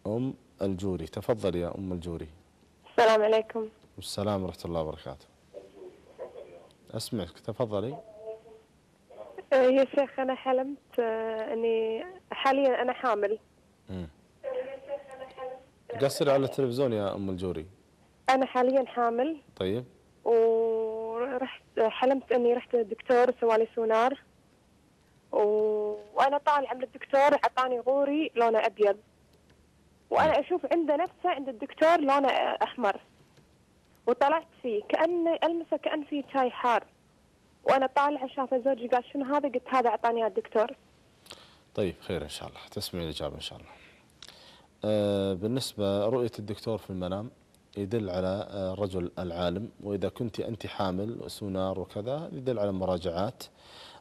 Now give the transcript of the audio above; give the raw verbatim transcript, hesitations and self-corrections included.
أم الجوري. تفضل يا أم الجوري. السلام عليكم. والسلام ورحمة الله وبركاته. أسمعك، تفضلي. آه، يا شيخ أنا حلمت آه، أني حاليا أنا حامل. مم. قصري على التلفزيون يا أم الجوري. أنا حاليا حامل. طيب. ورحت حلمت أني رحت للدكتور سوالي سونار، وأنا طالعة من الدكتور أعطاني غوري لونه أبيض، وأنا أشوف عنده نفسه عند الدكتور لونه أحمر، وطلعت فيه كأني ألمسه كأن فيه شاي حار، وأنا طالعة شافه زوجي قال شنو هذا؟ قلت هذا أعطاني إياه الدكتور. طيب خير إن شاء الله، تسمعي الإجابة إن شاء الله. آه بالنسبة رؤية الدكتور في المنام يدل على آه الرجل العالم، وإذا كنت أنت حامل سونار وكذا يدل على مراجعات